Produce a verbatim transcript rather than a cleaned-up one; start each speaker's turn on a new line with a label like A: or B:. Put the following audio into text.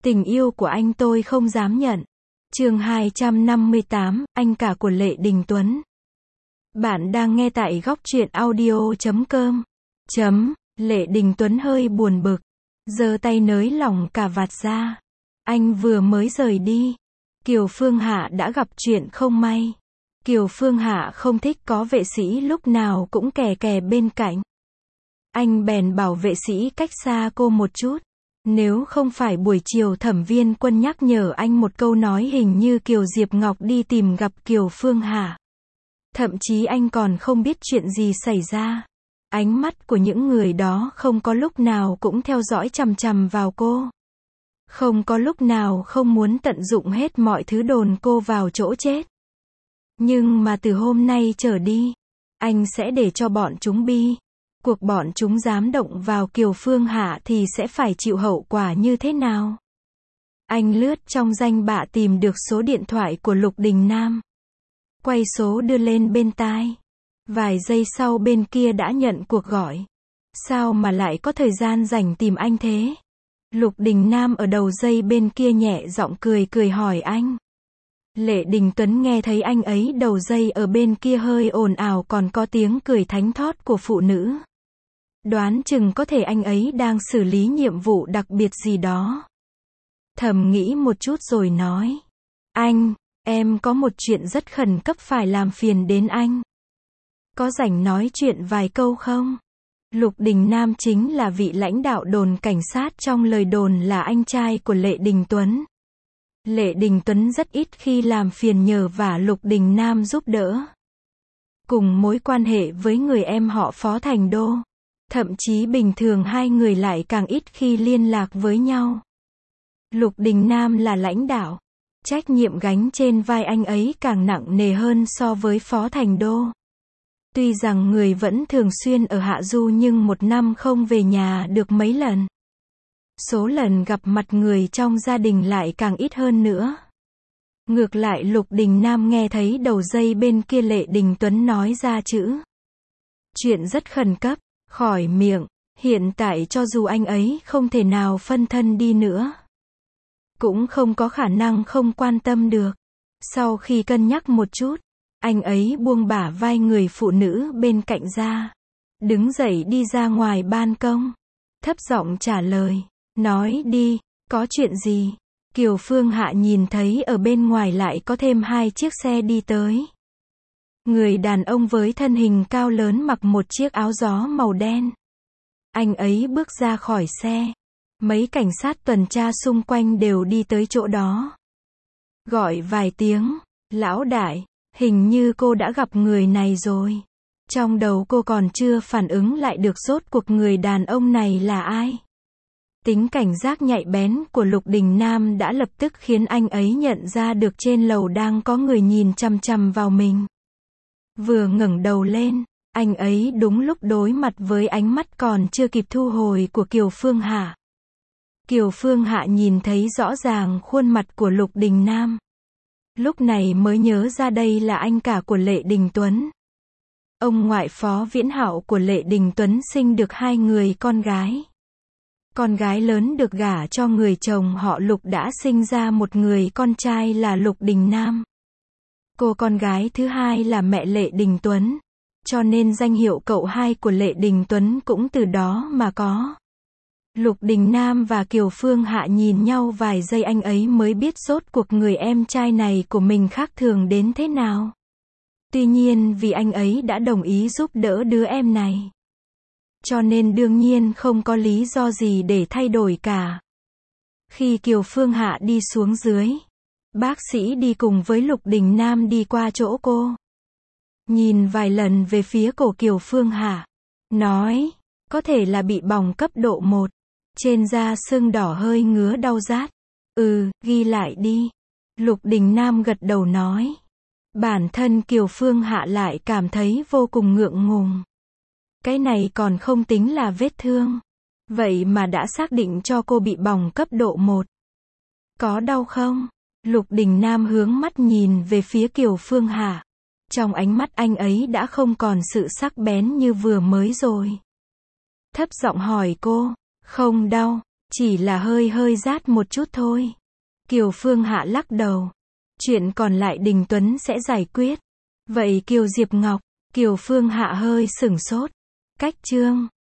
A: Tình yêu của anh tôi không dám nhận. Chương hai trăm năm mươi tám, anh cả của Lệ Đình Tuấn. Bạn đang nghe tại góc truyện audio chấm com. Chấm, Lệ Đình Tuấn hơi buồn bực, giơ tay nới lỏng cà vạt ra. Anh vừa mới rời đi, Kiều Phương Hạ đã gặp chuyện không may. Kiều Phương Hạ không thích có vệ sĩ lúc nào cũng kè kè bên cạnh. Anh bèn bảo vệ sĩ cách xa cô một chút. Nếu không phải buổi chiều Thẩm Viên Quân nhắc nhở anh một câu nói hình như Kiều Diệp Ngọc đi tìm gặp Kiều Phương Hạ. Thậm chí anh còn không biết chuyện gì xảy ra. Ánh mắt của những người đó không có lúc nào cũng theo dõi chằm chằm vào cô. Không có lúc nào không muốn tận dụng hết mọi thứ đồn cô vào chỗ chết. Nhưng mà từ hôm nay trở đi, anh sẽ để cho bọn chúng bi. Cuộc bọn chúng dám động vào Kiều Phương Hạ thì sẽ phải chịu hậu quả như thế nào? Anh lướt trong danh bạ tìm được số điện thoại của Lục Đình Nam. Quay số đưa lên bên tai. Vài giây sau bên kia đã nhận cuộc gọi. Sao mà lại có thời gian rảnh tìm anh thế? Lục Đình Nam ở đầu dây bên kia nhẹ giọng cười cười hỏi anh. Lệ Đình Tuấn nghe thấy anh ấy đầu dây ở bên kia hơi ồn ào còn có tiếng cười thánh thót của phụ nữ. Đoán chừng có thể anh ấy đang xử lý nhiệm vụ đặc biệt gì đó. Thầm nghĩ một chút rồi nói. Anh, em có một chuyện rất khẩn cấp phải làm phiền đến anh. Có rảnh nói chuyện vài câu không? Lục Đình Nam chính là vị lãnh đạo đồn cảnh sát trong lời đồn là anh trai của Lệ Đình Tuấn. Lệ Đình Tuấn rất ít khi làm phiền nhờ vả Lục Đình Nam giúp đỡ. Cùng mối quan hệ với người em họ Phó Thành Đô. Thậm chí bình thường hai người lại càng ít khi liên lạc với nhau. Lục Đình Nam là lãnh đạo. Trách nhiệm gánh trên vai anh ấy càng nặng nề hơn so với Phó Thành Đô. Tuy rằng người vẫn thường xuyên ở Hạ Du nhưng một năm không về nhà được mấy lần. Số lần gặp mặt người trong gia đình lại càng ít hơn nữa. Ngược lại Lục Đình Nam nghe thấy đầu dây bên kia Lệ Đình Tuấn nói ra chữ. Chuyện rất khẩn cấp. Khỏi miệng, hiện tại cho dù anh ấy không thể nào phân thân đi nữa. Cũng không có khả năng không quan tâm được. Sau khi cân nhắc một chút, anh ấy buông bả vai người phụ nữ bên cạnh ra. Đứng dậy đi ra ngoài ban công. Thấp giọng trả lời. Nói đi, có chuyện gì? Kiều Phương Hạ nhìn thấy ở bên ngoài lại có thêm hai chiếc xe đi tới. Người đàn ông với thân hình cao lớn mặc một chiếc áo gió màu đen. Anh ấy bước ra khỏi xe. Mấy cảnh sát tuần tra xung quanh đều đi tới chỗ đó. Gọi vài tiếng, lão đại, hình như cô đã gặp người này rồi. Trong đầu cô còn chưa phản ứng lại được rốt cuộc người đàn ông này là ai. Tính cảnh giác nhạy bén của Lục Đình Nam đã lập tức khiến anh ấy nhận ra được trên lầu đang có người nhìn chằm chằm vào mình. Vừa ngẩng đầu lên, anh ấy đúng lúc đối mặt với ánh mắt còn chưa kịp thu hồi của Kiều Phương Hạ. Kiều Phương Hạ nhìn thấy rõ ràng khuôn mặt của Lục Đình Nam. Lúc này mới nhớ ra đây là anh cả của Lệ Đình Tuấn. Ông ngoại Phó Viễn Hạo của Lệ Đình Tuấn sinh được hai người con gái. Con gái lớn được gả cho người chồng họ Lục đã sinh ra một người con trai là Lục Đình Nam. Cô con gái thứ hai là mẹ Lệ Đình Tuấn, cho nên danh hiệu cậu hai của Lệ Đình Tuấn cũng từ đó mà có. Lục Đình Nam và Kiều Phương Hạ nhìn nhau vài giây anh ấy mới biết rốt cuộc người em trai này của mình khác thường đến thế nào. Tuy nhiên vì anh ấy đã đồng ý giúp đỡ đứa em này, cho nên đương nhiên không có lý do gì để thay đổi cả. Khi Kiều Phương Hạ đi xuống dưới, bác sĩ đi cùng với Lục Đình Nam đi qua chỗ cô. Nhìn vài lần về phía cổ Kiều Phương Hạ. Nói, có thể là bị bỏng cấp độ một. Trên da sưng đỏ hơi ngứa đau rát. Ừ, ghi lại đi. Lục Đình Nam gật đầu nói. Bản thân Kiều Phương Hạ lại cảm thấy vô cùng ngượng ngùng. Cái này còn không tính là vết thương. Vậy mà đã xác định cho cô bị bỏng cấp độ một. Có đau không? Lục Đình Nam hướng mắt nhìn về phía Kiều Phương Hạ. Trong ánh mắt anh ấy đã không còn sự sắc bén như vừa mới rồi. Thấp giọng hỏi cô, không đau, Chỉ là hơi hơi rát một chút thôi. Kiều Phương Hạ lắc đầu. Chuyện còn lại Đình Tuấn sẽ giải quyết. Vậy Kiều Diệp Ngọc, Kiều Phương Hạ hơi sửng sốt. Cách chương